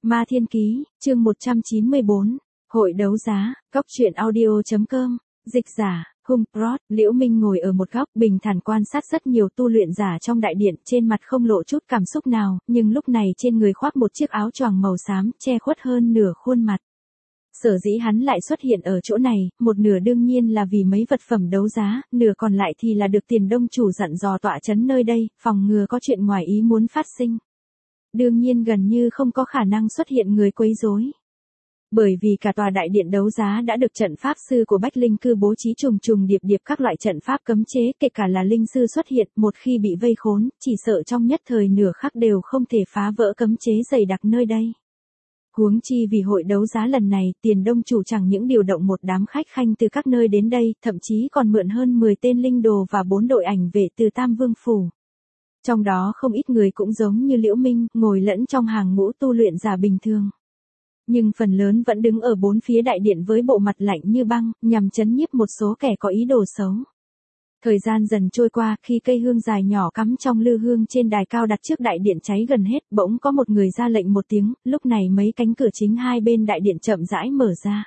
Ma Thiên Ký, chương 194, Hội đấu giá, Cóc truyện audio.com, dịch giả, Hung Prod, Liễu Minh ngồi ở một góc bình thản quan sát rất nhiều tu luyện giả trong đại điện, trên mặt không lộ chút cảm xúc nào, nhưng lúc này trên người khoác một chiếc áo choàng màu xám, che khuất hơn nửa khuôn mặt. Sở dĩ hắn lại xuất hiện ở chỗ này, một nửa đương nhiên là vì mấy vật phẩm đấu giá, nửa còn lại thì là được Tiền Đông chủ dặn dò tọa trấn nơi đây, phòng ngừa có chuyện ngoài ý muốn phát sinh. Đương nhiên gần như không có khả năng xuất hiện người quấy rối. Bởi vì cả tòa đại điện đấu giá đã được trận pháp sư của Bách Linh Cư bố trí trùng trùng điệp điệp các loại trận pháp cấm chế, kể cả là linh sư xuất hiện, một khi bị vây khốn, chỉ sợ trong nhất thời nửa khắc đều không thể phá vỡ cấm chế dày đặc nơi đây. Huống chi vì hội đấu giá lần này, Tiền Đông chủ chẳng những điều động một đám khách khanh từ các nơi đến đây, thậm chí còn mượn hơn 10 tên linh đồ và 4 đội ảnh vệ từ Tam Vương Phủ. Trong đó không ít người cũng giống như Liễu Minh, ngồi lẫn trong hàng ngũ tu luyện giả bình thường. Nhưng phần lớn vẫn đứng ở bốn phía đại điện với bộ mặt lạnh như băng, nhằm trấn nhiếp một số kẻ có ý đồ xấu. Thời gian dần trôi qua, khi cây hương dài nhỏ cắm trong lư hương trên đài cao đặt trước đại điện cháy gần hết, bỗng có một người ra lệnh một tiếng, lúc này mấy cánh cửa chính hai bên đại điện chậm rãi mở ra.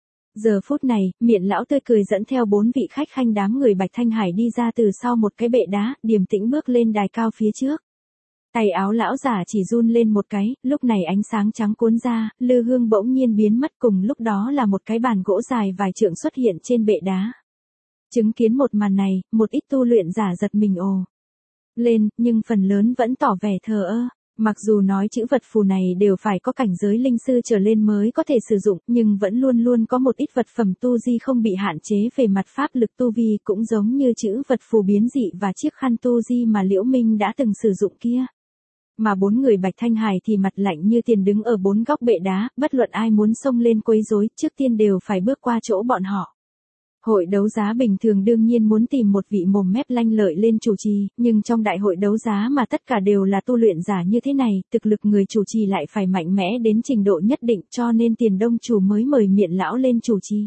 Giờ phút này, Miện lão tươi cười dẫn theo 4 vị khách khanh đám người Bạch Thanh Hải đi ra từ sau một cái bệ đá, điềm tĩnh bước lên đài cao phía trước. Tay áo lão giả chỉ run lên một cái, lúc này ánh sáng trắng cuốn ra, lư hương bỗng nhiên biến mất, cùng lúc đó là một cái bàn gỗ dài vài trượng xuất hiện trên bệ đá. Chứng kiến một màn này, một ít tu luyện giả giật mình ồ lên, nhưng phần lớn vẫn tỏ vẻ thờ ơ. Mặc dù nói chữ vật phù này đều phải có cảnh giới linh sư trở lên mới có thể sử dụng, nhưng vẫn luôn luôn có một ít vật phẩm tu di không bị hạn chế về mặt pháp lực tu vi, cũng giống như chữ vật phù biến dị và chiếc khăn tu di mà Liễu Minh đã từng sử dụng kia. Mà 4 người Bạch Thanh Hải thì mặt lạnh như tiền đứng ở 4 góc bệ đá, bất luận ai muốn xông lên quấy rối, trước tiên đều phải bước qua chỗ bọn họ. Hội đấu giá bình thường đương nhiên muốn tìm một vị mồm mép lanh lợi lên chủ trì, nhưng trong đại hội đấu giá mà tất cả đều là tu luyện giả như thế này, thực lực người chủ trì lại phải mạnh mẽ đến trình độ nhất định, cho nên Tiền Đông chủ mới mời Miện lão lên chủ trì.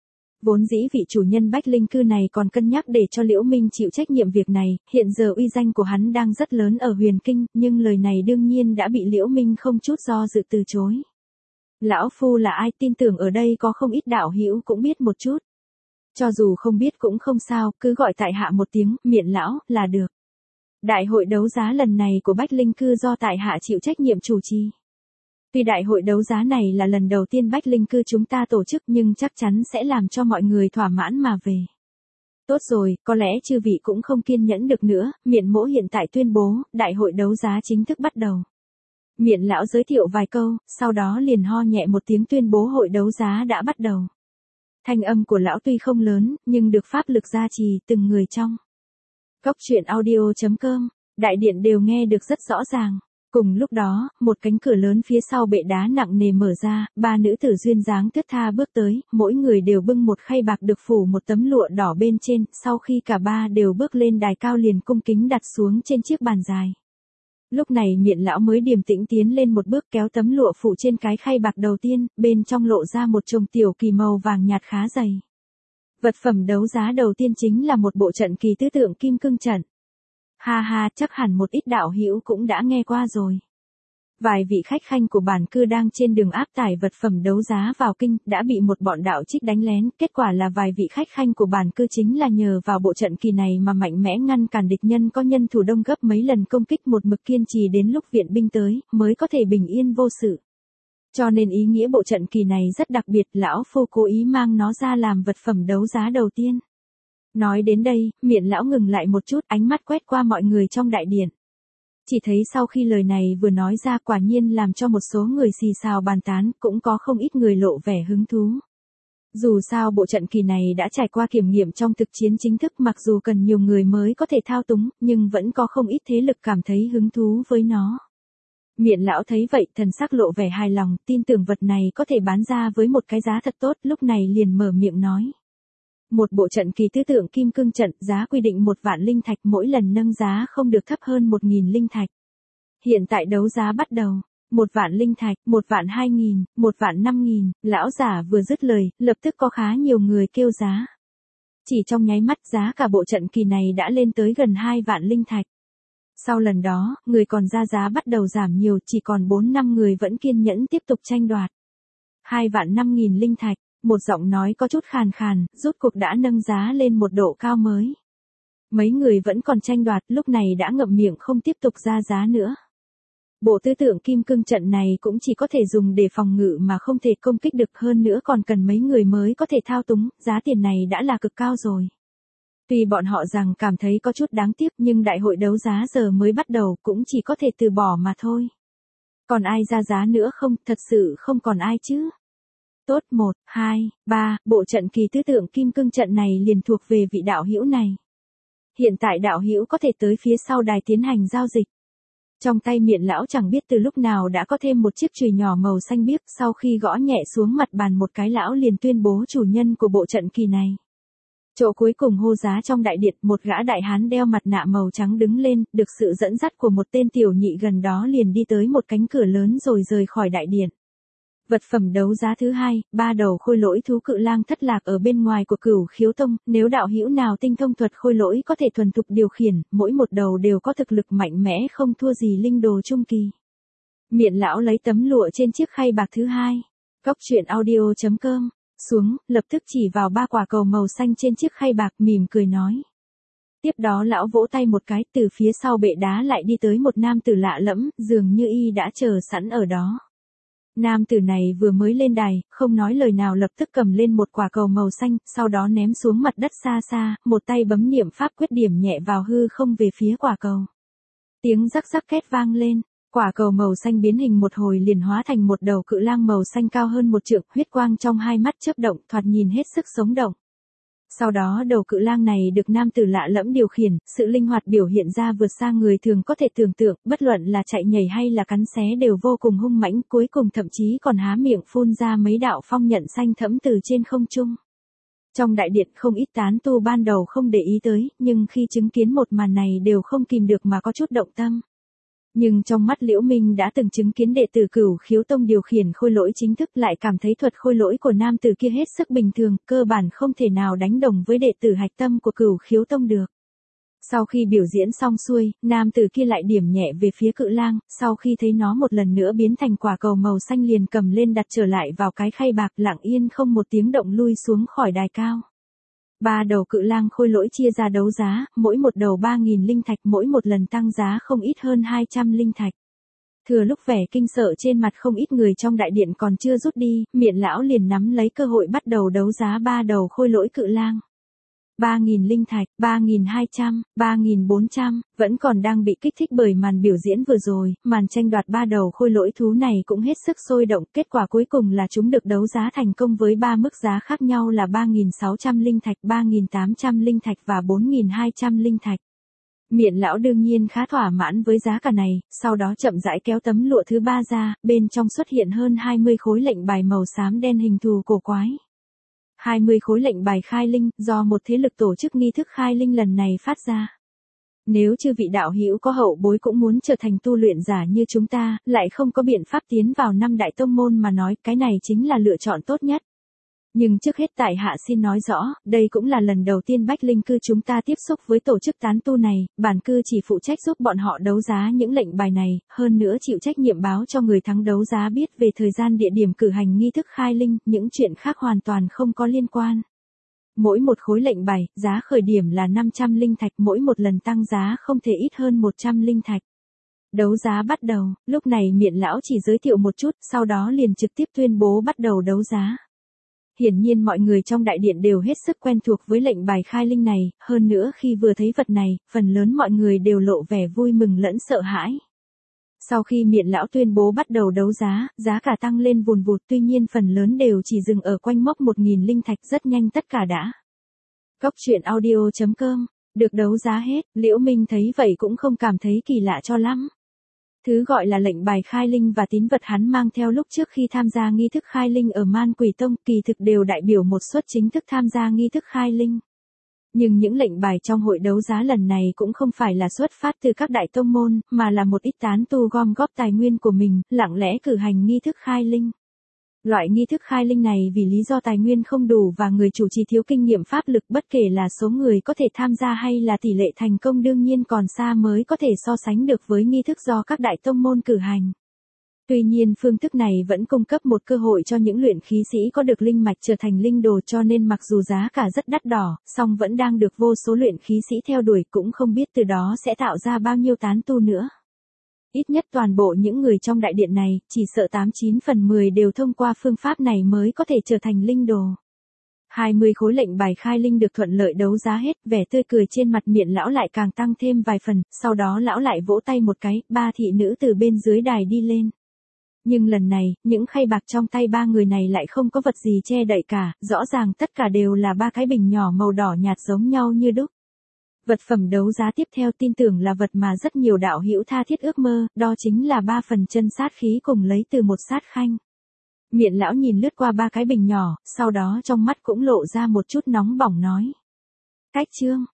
Vốn dĩ vị chủ nhân Bách Linh Cư này còn cân nhắc để cho Liễu Minh chịu trách nhiệm việc này, hiện giờ uy danh của hắn đang rất lớn ở Huyền Kinh, nhưng lời này đương nhiên đã bị Liễu Minh không chút do dự từ chối. Lão phu là ai, tin tưởng ở đây có không ít đạo hữu cũng biết một chút. Cho dù không biết cũng không sao, cứ gọi tại hạ một tiếng, Miện lão, là được. Đại hội đấu giá lần này của Bách Linh Cư do tại hạ chịu trách nhiệm chủ trì. Tuy đại hội đấu giá này là lần đầu tiên Bách Linh Cư chúng ta tổ chức nhưng chắc chắn sẽ làm cho mọi người thỏa mãn mà về. Tốt rồi, có lẽ chư vị cũng không kiên nhẫn được nữa, Miện mỗ hiện tại tuyên bố, đại hội đấu giá chính thức bắt đầu. Miện lão giới thiệu vài câu, sau đó liền ho nhẹ một tiếng tuyên bố hội đấu giá đã bắt đầu. Thanh âm của lão tuy không lớn, nhưng được pháp lực gia trì từng người trong Cóc truyện audio.com, đại điện đều nghe được rất rõ ràng. Cùng lúc đó, một cánh cửa lớn phía sau bệ đá nặng nề mở ra, 3 nữ tử duyên dáng thướt tha bước tới, mỗi người đều bưng một khay bạc được phủ một tấm lụa đỏ bên trên, sau khi cả ba đều bước lên đài cao liền cung kính đặt xuống trên chiếc bàn dài. Lúc này Miện lão mới điềm tĩnh tiến lên một bước kéo tấm lụa phủ trên cái khay bạc đầu tiên, bên trong lộ ra một chồng tiểu kỳ màu vàng nhạt khá dày. Vật phẩm đấu giá đầu tiên chính là một bộ trận kỳ tứ tượng kim cương trận. Ha ha, chắc hẳn một ít đạo hữu cũng đã nghe qua rồi. Vài vị khách khanh của bản cư đang trên đường áp tải vật phẩm đấu giá vào kinh, đã bị một bọn đạo trích đánh lén, kết quả là vài vị khách khanh của bản cư chính là nhờ vào bộ trận kỳ này mà mạnh mẽ ngăn cản địch nhân có nhân thủ đông gấp mấy lần công kích, một mực kiên trì đến lúc viện binh tới, mới có thể bình yên vô sự. Cho nên ý nghĩa bộ trận kỳ này rất đặc biệt, lão phu cố ý mang nó ra làm vật phẩm đấu giá đầu tiên. Nói đến đây, Miện lão ngừng lại một chút, ánh mắt quét qua mọi người trong đại điện. Chỉ thấy sau khi lời này vừa nói ra quả nhiên làm cho một số người xì xào bàn tán, cũng có không ít người lộ vẻ hứng thú. Dù sao bộ trận kỳ này đã trải qua kiểm nghiệm trong thực chiến chính thức, mặc dù cần nhiều người mới có thể thao túng, nhưng vẫn có không ít thế lực cảm thấy hứng thú với nó. Miện lão thấy vậy, thần sắc lộ vẻ hài lòng, tin tưởng vật này có thể bán ra với một cái giá thật tốt, lúc này liền mở miệng nói. Một bộ trận kỳ tứ tượng kim cương trận, giá quy định 1 vạn linh thạch, mỗi lần nâng giá không được thấp hơn 1.000 linh thạch. Hiện tại đấu giá bắt đầu. 1 vạn linh thạch, 1 vạn 2.000, 1 vạn 5.000, lão giả vừa dứt lời, lập tức có khá nhiều người kêu giá. Chỉ trong nháy mắt giá cả bộ trận kỳ này đã lên tới gần 2 vạn linh thạch. Sau lần đó, người còn ra giá bắt đầu giảm nhiều, chỉ còn 4-5 người vẫn kiên nhẫn tiếp tục tranh đoạt. 2.500.000 linh thạch, một giọng nói có chút khàn khàn, rốt cuộc đã nâng giá lên một độ cao mới. Mấy người vẫn còn tranh đoạt, lúc này đã ngậm miệng không tiếp tục ra giá nữa. Bộ tứ tượng kim cương trận này cũng chỉ có thể dùng để phòng ngự mà không thể công kích được, hơn nữa còn cần mấy người mới có thể thao túng, giá tiền này đã là cực cao rồi. Tuy bọn họ rằng cảm thấy có chút đáng tiếc nhưng đại hội đấu giá giờ mới bắt đầu cũng chỉ có thể từ bỏ mà thôi. Còn ai ra giá nữa không, thật sự không còn ai chứ. Tốt 1, 2, 3, bộ trận kỳ tứ tượng kim cương trận này liền thuộc về vị đạo hữu này. Hiện tại đạo hữu có thể tới phía sau đài tiến hành giao dịch. Trong tay Miện lão chẳng biết từ lúc nào đã có thêm một chiếc chùy nhỏ màu xanh biếc, sau khi gõ nhẹ xuống mặt bàn một cái lão liền tuyên bố chủ nhân của bộ trận kỳ này. Chỗ cuối cùng hô giá trong đại điện, một gã đại hán đeo mặt nạ màu trắng đứng lên, được sự dẫn dắt của một tên tiểu nhị gần đó liền đi tới một cánh cửa lớn rồi rời khỏi đại điện. Vật phẩm đấu giá thứ hai, 3 đầu khôi lỗi thú cự lang thất lạc ở bên ngoài của Cửu Khiếu Tông, nếu đạo hữu nào tinh thông thuật khôi lỗi có thể thuần thục điều khiển, mỗi một đầu đều có thực lực mạnh mẽ không thua gì linh đồ trung kỳ. Miện lão lấy tấm lụa trên chiếc khay bạc thứ hai. Cóc truyện audio.com xuống, lập tức chỉ vào 3 quả cầu màu xanh trên chiếc khay bạc, mỉm cười nói. Tiếp đó lão vỗ tay một cái, từ phía sau bệ đá lại đi tới một nam tử lạ lẫm, dường như y đã chờ sẵn ở đó. Nam tử này vừa mới lên đài, không nói lời nào lập tức cầm lên một quả cầu màu xanh, sau đó ném xuống mặt đất xa xa, một tay bấm niệm pháp quyết điểm nhẹ vào hư không về phía quả cầu. Tiếng rắc rắc két vang lên, quả cầu màu xanh biến hình một hồi liền hóa thành một đầu cự lang màu xanh cao hơn 1 trượng, huyết quang trong hai mắt chớp động, thoạt nhìn hết sức sống động. Sau đó đầu cự lang này được nam tử lạ lẫm điều khiển, sự linh hoạt biểu hiện ra vượt xa người thường có thể tưởng tượng, bất luận là chạy nhảy hay là cắn xé đều vô cùng hung mãnh, cuối cùng thậm chí còn há miệng phun ra mấy đạo phong nhận xanh thẫm từ trên không trung. Trong đại điện không ít tán tu ban đầu không để ý tới, nhưng khi chứng kiến một màn này đều không kìm được mà có chút động tâm. Nhưng trong mắt Liễu Minh đã từng chứng kiến đệ tử Cửu Khiếu Tông điều khiển khôi lỗi chính thức, lại cảm thấy thuật khôi lỗi của nam tử kia hết sức bình thường, cơ bản không thể nào đánh đồng với đệ tử hạch tâm của Cửu Khiếu Tông được. Sau khi biểu diễn xong xuôi, nam tử kia lại điểm nhẹ về phía cự lang, sau khi thấy nó một lần nữa biến thành quả cầu màu xanh liền cầm lên đặt trở lại vào cái khay bạc, lặng yên không một tiếng động lui xuống khỏi đài cao. 3 đầu cự lang khôi lỗi chia ra đấu giá, mỗi một đầu 3.000 linh thạch, mỗi một lần tăng giá không ít hơn 200 linh thạch. Thừa lúc vẻ kinh sợ trên mặt không ít người trong đại điện còn chưa rút đi, Miện lão liền nắm lấy cơ hội bắt đầu đấu giá 3 đầu khôi lỗi cự lang. 3.000 linh thạch, 3.200, 3.400, vẫn còn đang bị kích thích bởi màn biểu diễn vừa rồi, màn tranh đoạt 3 đầu khôi lỗi thú này cũng hết sức sôi động, kết quả cuối cùng là chúng được đấu giá thành công với 3 mức giá khác nhau là 3.600 linh thạch, 3.800 linh thạch và 4.200 linh thạch. Miện lão đương nhiên khá thỏa mãn với giá cả này, sau đó chậm rãi kéo tấm lụa thứ 3 ra, bên trong xuất hiện hơn 20 khối lệnh bài màu xám đen hình thù cổ quái. 20 khối lệnh bài khai linh, do một thế lực tổ chức nghi thức khai linh lần này phát ra. Nếu chư vị đạo hữu có hậu bối cũng muốn trở thành tu luyện giả như chúng ta, lại không có biện pháp tiến vào 5 đại tông môn mà nói, cái này chính là lựa chọn tốt nhất. Nhưng trước hết tại hạ xin nói rõ, đây cũng là lần đầu tiên Bách Linh cư chúng ta tiếp xúc với tổ chức tán tu này, bản cư chỉ phụ trách giúp bọn họ đấu giá những lệnh bài này, hơn nữa chịu trách nhiệm báo cho người thắng đấu giá biết về thời gian địa điểm cử hành nghi thức khai linh, những chuyện khác hoàn toàn không có liên quan. Mỗi một khối lệnh bài, giá khởi điểm là 500 linh thạch, mỗi một lần tăng giá không thể ít hơn 100 linh thạch. Đấu giá bắt đầu, lúc này Miện lão chỉ giới thiệu một chút, sau đó liền trực tiếp tuyên bố bắt đầu đấu giá. Hiển nhiên mọi người trong đại điện đều hết sức quen thuộc với lệnh bài khai linh này, hơn nữa khi vừa thấy vật này, phần lớn mọi người đều lộ vẻ vui mừng lẫn sợ hãi. Sau khi Miện lão tuyên bố bắt đầu đấu giá, giá cả tăng lên vùn vụt, tuy nhiên phần lớn đều chỉ dừng ở quanh mốc 1.000 linh thạch, rất nhanh tất cả đã. Cóc truyện audio.com, được đấu giá hết, Liễu Minh thấy vậy cũng không cảm thấy kỳ lạ cho lắm. Thứ gọi là lệnh bài khai linh và tín vật hắn mang theo lúc trước khi tham gia nghi thức khai linh ở Man Quỷ Tông, kỳ thực đều đại biểu một suất chính thức tham gia nghi thức khai linh. Nhưng những lệnh bài trong hội đấu giá lần này cũng không phải là xuất phát từ các đại tông môn, mà là một ít tán tu gom góp tài nguyên của mình, lặng lẽ cử hành nghi thức khai linh. Loại nghi thức khai linh này vì lý do tài nguyên không đủ và người chủ trì thiếu kinh nghiệm pháp lực, bất kể là số người có thể tham gia hay là tỷ lệ thành công đương nhiên còn xa mới có thể so sánh được với nghi thức do các đại tông môn cử hành. Tuy nhiên phương thức này vẫn cung cấp một cơ hội cho những luyện khí sĩ có được linh mạch trở thành linh đồ, cho nên mặc dù giá cả rất đắt đỏ, song vẫn đang được vô số luyện khí sĩ theo đuổi, cũng không biết từ đó sẽ tạo ra bao nhiêu tán tu nữa. Ít nhất toàn bộ những người trong đại điện này, chỉ sợ 89 phần 10 đều thông qua phương pháp này mới có thể trở thành linh đồ. 20 khối lệnh bài khai linh được thuận lợi đấu giá hết, vẻ tươi cười trên mặt Miện lão lại càng tăng thêm vài phần, sau đó lão lại vỗ tay một cái, 3 thị nữ từ bên dưới đài đi lên. Nhưng lần này, những khay bạc trong tay 3 người này lại không có vật gì che đậy cả, rõ ràng tất cả đều là 3 cái bình nhỏ màu đỏ nhạt giống nhau như đúc. Vật phẩm đấu giá tiếp theo tin tưởng là vật mà rất nhiều đạo hữu tha thiết ước mơ, đó chính là 3 phần chân sát khí cùng lấy từ một sát khanh. Miện lão nhìn lướt qua 3 cái bình nhỏ, sau đó trong mắt cũng lộ ra một chút nóng bỏng nói. Cách chương